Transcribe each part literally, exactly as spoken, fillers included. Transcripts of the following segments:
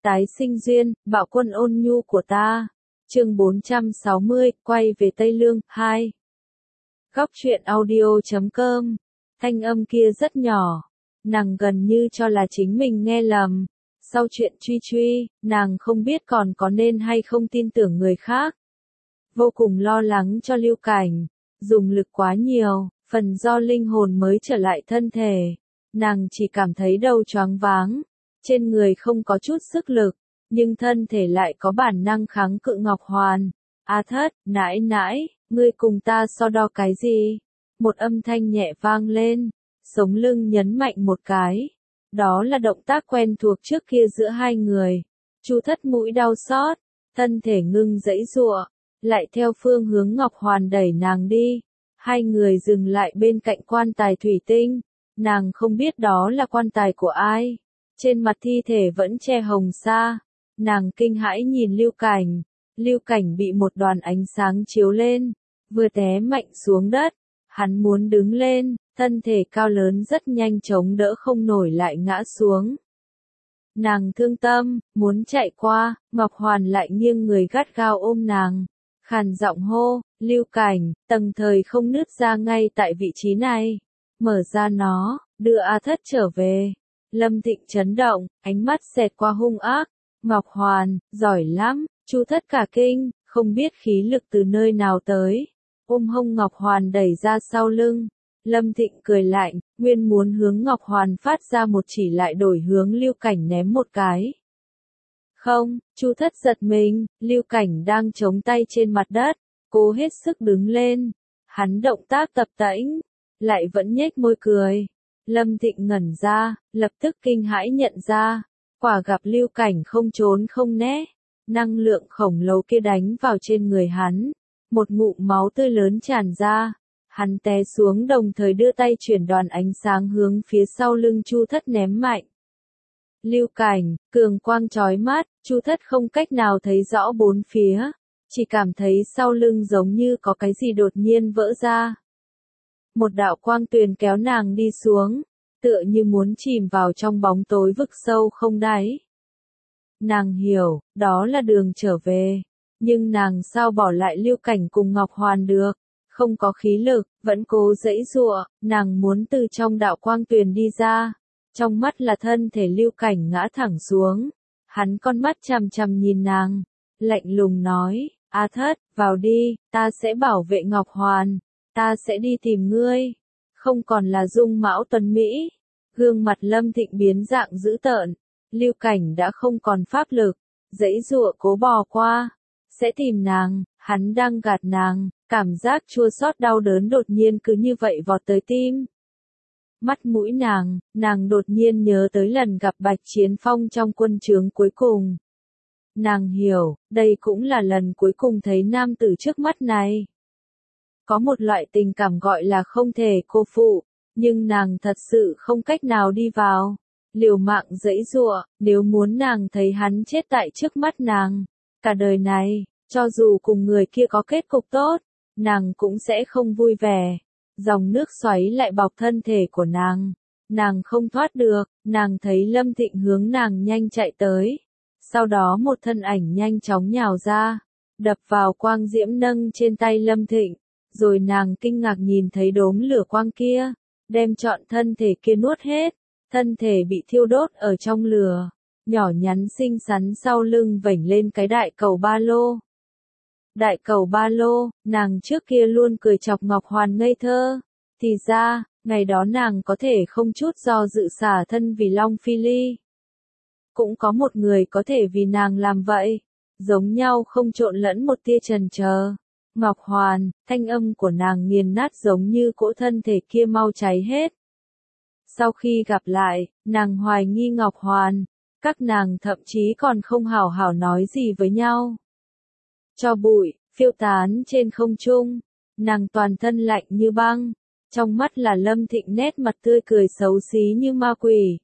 Tái sinh duyên, bạo quân ôn nhu của ta. Chương bốn trăm sáu mươi, quay về Tây Lương, hai. Góc truyện audio chấm com. Thanh âm kia rất nhỏ. Nàng gần như cho là chính mình nghe lầm. Sau chuyện truy truy, nàng không biết còn có nên hay không tin tưởng người khác. Vô cùng lo lắng cho Lưu Cảnh. Dùng lực quá nhiều, phần do linh hồn mới trở lại thân thể. Nàng chỉ cảm thấy đầu choáng váng. Trên người không có chút sức lực, nhưng thân thể lại có bản năng kháng cự Ngọc Hoàn. A Thất, nãi nãi, ngươi cùng ta so đo cái gì? Một âm thanh nhẹ vang lên, sống lưng nhấn mạnh một cái. Đó là động tác quen thuộc trước kia giữa hai người. Chu Thất mũi đau xót, thân thể ngưng giãy giụa, lại theo phương hướng Ngọc Hoàn đẩy nàng đi. Hai người dừng lại bên cạnh quan tài thủy tinh. Nàng không biết đó là quan tài của ai. Trên mặt thi thể vẫn che hồng sa. Nàng kinh hãi nhìn Lưu Cảnh. Lưu Cảnh bị một đoàn ánh sáng chiếu lên, vừa té mạnh xuống đất. Hắn muốn đứng lên, thân thể cao lớn rất nhanh chống đỡ không nổi lại ngã xuống. Nàng thương tâm, muốn chạy qua, Ngọc Hoàn lại nghiêng người gắt gao ôm nàng. Khàn giọng hô, Lưu Cảnh, tầng thời không nứt ra ngay tại vị trí này. Mở ra nó, đưa A Thất trở về. Lâm Thịnh chấn động, ánh mắt xẹt qua hung ác. Ngọc Hoàn, giỏi lắm. Chu Thất cả kinh, không biết khí lực từ nơi nào tới. Ôm hông Ngọc Hoàn đẩy ra sau lưng. Lâm Thịnh cười lạnh, nguyên muốn hướng Ngọc Hoàn phát ra một chỉ lại đổi hướng Lưu Cảnh ném một cái. Không, Chu Thất giật mình, Lưu Cảnh đang chống tay trên mặt đất, cố hết sức đứng lên. Hắn động tác tập tễnh, lại vẫn nhếch môi cười. Lâm Thịnh ngẩn ra, lập tức kinh hãi nhận ra, quả gặp Lưu Cảnh không trốn không né, năng lượng khổng lồ kia đánh vào trên người hắn, một ngụm máu tươi lớn tràn ra, hắn té xuống đồng thời đưa tay chuyển đoàn ánh sáng hướng phía sau lưng Chu Thất ném mạnh. Lưu Cảnh, cường quang chói mắt, Chu Thất không cách nào thấy rõ bốn phía, chỉ cảm thấy sau lưng giống như có cái gì đột nhiên vỡ ra. Một đạo quang tuyền kéo nàng đi xuống, tựa như muốn chìm vào trong bóng tối vực sâu không đáy. Nàng hiểu, đó là đường trở về, nhưng nàng sao bỏ lại Lưu Cảnh cùng Ngọc Hoàn được, không có khí lực, vẫn cố giãy giụa, nàng muốn từ trong đạo quang tuyền đi ra. Trong mắt là thân thể Lưu Cảnh ngã thẳng xuống, hắn con mắt chằm chằm nhìn nàng, lạnh lùng nói, A Thất, vào đi, ta sẽ bảo vệ Ngọc Hoàn. Ta sẽ đi tìm ngươi. Không còn là dung mạo tuấn Mỹ. Gương mặt Lâm Thịnh biến dạng dữ tợn. Lưu Cảnh đã không còn pháp lực. Giãy giụa cố bò qua. Sẽ tìm nàng. Hắn đang gạt nàng. Cảm giác chua xót đau đớn đột nhiên cứ như vậy vọt tới tim. Mắt mũi nàng. Nàng đột nhiên nhớ tới lần gặp Bạch Chiến Phong trong quân trướng cuối cùng. Nàng hiểu. Đây cũng là lần cuối cùng thấy nam tử trước mắt này. Có một loại tình cảm gọi là không thể cô phụ, nhưng nàng thật sự không cách nào đi vào. Liều mạng giãy giụa, nếu muốn nàng thấy hắn chết tại trước mắt nàng. Cả đời này, cho dù cùng người kia có kết cục tốt, nàng cũng sẽ không vui vẻ. Dòng nước xoáy lại bọc thân thể của nàng. Nàng không thoát được, nàng thấy Lâm Thịnh hướng nàng nhanh chạy tới. Sau đó một thân ảnh nhanh chóng nhào ra, đập vào quang diễm nâng trên tay Lâm Thịnh. Rồi nàng kinh ngạc nhìn thấy đốm lửa quang kia, đem trọn thân thể kia nuốt hết, thân thể bị thiêu đốt ở trong lửa, nhỏ nhắn xinh xắn sau lưng vểnh lên cái đại cầu ba lô. Đại cầu ba lô, nàng trước kia luôn cười chọc Ngọc Hoàn ngây thơ, thì ra, ngày đó nàng có thể không chút do dự xả thân vì Long Phi Ly. Cũng có một người có thể vì nàng làm vậy, giống nhau không trộn lẫn một tia chần chờ. Ngọc Hoàn, thanh âm của nàng nghiền nát giống như cỗ thân thể kia mau cháy hết. Sau khi gặp lại, nàng hoài nghi Ngọc Hoàn, các nàng thậm chí còn không hảo hảo nói gì với nhau. Cho bụi, phiêu tán trên không trung, nàng toàn thân lạnh như băng, trong mắt là Lâm Thịnh nét mặt tươi cười xấu xí như ma quỷ.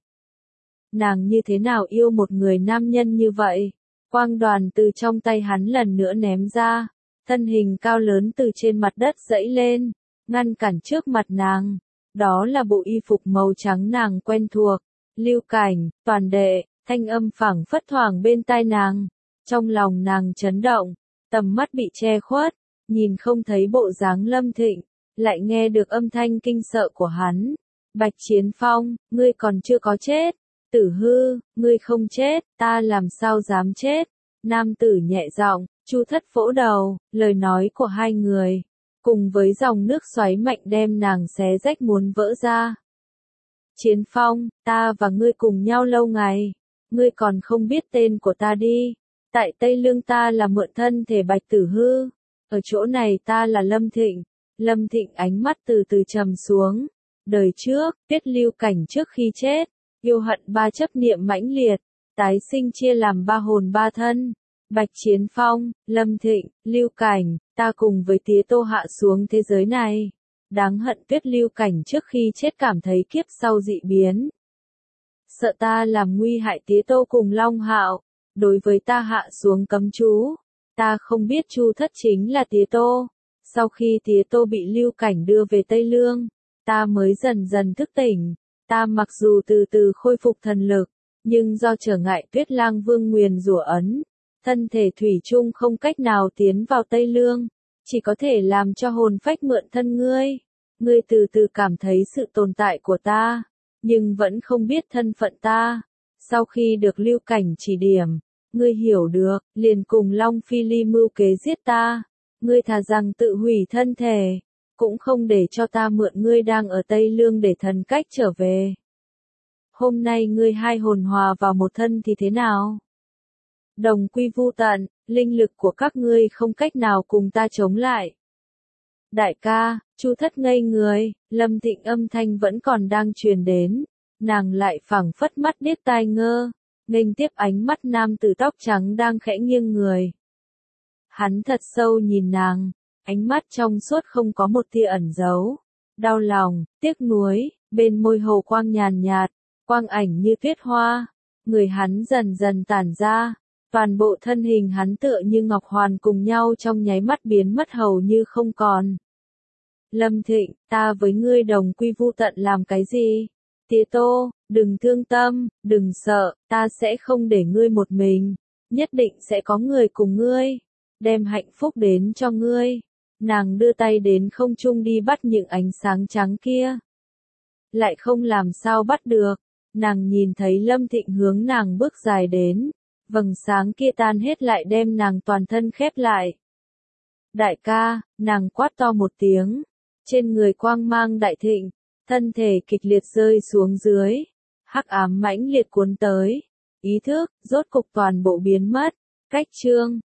Nàng như thế nào yêu một người nam nhân như vậy? Quang đoàn từ trong tay hắn lần nữa ném ra. Thân hình cao lớn từ trên mặt đất giãy lên, ngăn cản trước mặt nàng. Đó là bộ y phục màu trắng nàng quen thuộc. Lưu Cảnh, toàn đệ, Thanh âm phảng phất thoảng bên tai nàng, trong lòng nàng chấn động, tầm mắt bị che khuất, nhìn không thấy bộ dáng Lâm Thịnh, lại nghe được âm thanh kinh sợ của hắn. Bạch Chiến Phong, ngươi còn chưa có chết. Tử Hư, ngươi không chết, ta làm sao dám chết. Nam tử nhẹ giọng, Chu Thất vỗ đầu, lời nói của hai người, cùng với dòng nước xoáy mạnh đem nàng xé rách muốn vỡ ra. Chiến Phong, ta và ngươi cùng nhau lâu ngày, ngươi còn không biết tên của ta đi. Tại Tây Lương ta là mượn thân thể Bạch Tử Hư, ở chỗ này ta là Lâm Thịnh. Lâm Thịnh ánh mắt từ từ trầm xuống. Đời trước, Tuyết Lưu Cảnh trước khi chết, yêu hận ba chấp niệm mãnh liệt, tái sinh chia làm ba hồn ba thân. Bạch Chiến Phong, Lâm Thịnh, Lưu Cảnh, ta cùng với Tía Tô hạ xuống thế giới này. Đáng hận Tuyết Lưu Cảnh trước khi chết cảm thấy kiếp sau dị biến. Sợ ta làm nguy hại Tía Tô cùng Long Hạo, đối với ta hạ xuống cấm chú. Ta không biết Chu Thất chính là Tía Tô. Sau khi Tía Tô bị Lưu Cảnh đưa về Tây Lương, ta mới dần dần thức tỉnh. Ta mặc dù từ từ khôi phục thần lực, nhưng do trở ngại Tuyết Lang Vương nguyền rủa ấn, thân thể thủy chung không cách nào tiến vào Tây Lương, chỉ có thể làm cho hồn phách mượn thân ngươi. Ngươi từ từ cảm thấy sự tồn tại của ta, nhưng vẫn không biết thân phận ta. Sau khi được Lưu Cảnh chỉ điểm, ngươi hiểu được, liền cùng Long Phi Ly mưu kế giết ta. Ngươi thà rằng tự hủy thân thể, cũng không để cho ta mượn ngươi đang ở Tây Lương để thần cách trở về. Hôm nay ngươi hai hồn hòa vào một thân thì thế nào? Đồng quy vu tận, linh lực của các ngươi không cách nào cùng ta chống lại. Đại ca, Chu Thất ngây người, Lâm Thịnh âm thanh vẫn còn đang truyền đến, nàng lại phảng phất mắt điếc tai ngơ, nghênh tiếp ánh mắt nam tử tóc trắng đang khẽ nghiêng người. Hắn thật sâu nhìn nàng, ánh mắt trong suốt không có một tia ẩn giấu, đau lòng, tiếc nuối, bên môi hồ quang nhàn nhạt, quang ảnh như tuyết hoa, người hắn dần dần tản ra, toàn bộ thân hình hắn tựa như ngọc hoàn cùng nhau trong nháy mắt biến mất hầu như không còn. Lâm Thịnh, ta với ngươi đồng quy vu tận làm cái gì? Tía Tô, đừng thương tâm, đừng sợ, ta sẽ không để ngươi một mình, nhất định sẽ có người cùng ngươi, đem hạnh phúc đến cho ngươi. Nàng đưa tay đến không trung đi bắt những ánh sáng trắng kia. Lại không làm sao bắt được, nàng nhìn thấy Lâm Thịnh hướng nàng bước dài đến, vầng sáng kia tan hết lại đem nàng toàn thân khép lại. Đại ca, nàng quát to một tiếng, trên người quang mang đại thịnh, thân thể kịch liệt rơi xuống dưới, hắc ám mãnh liệt cuốn tới, ý thức, rốt cục toàn bộ biến mất, cách chương.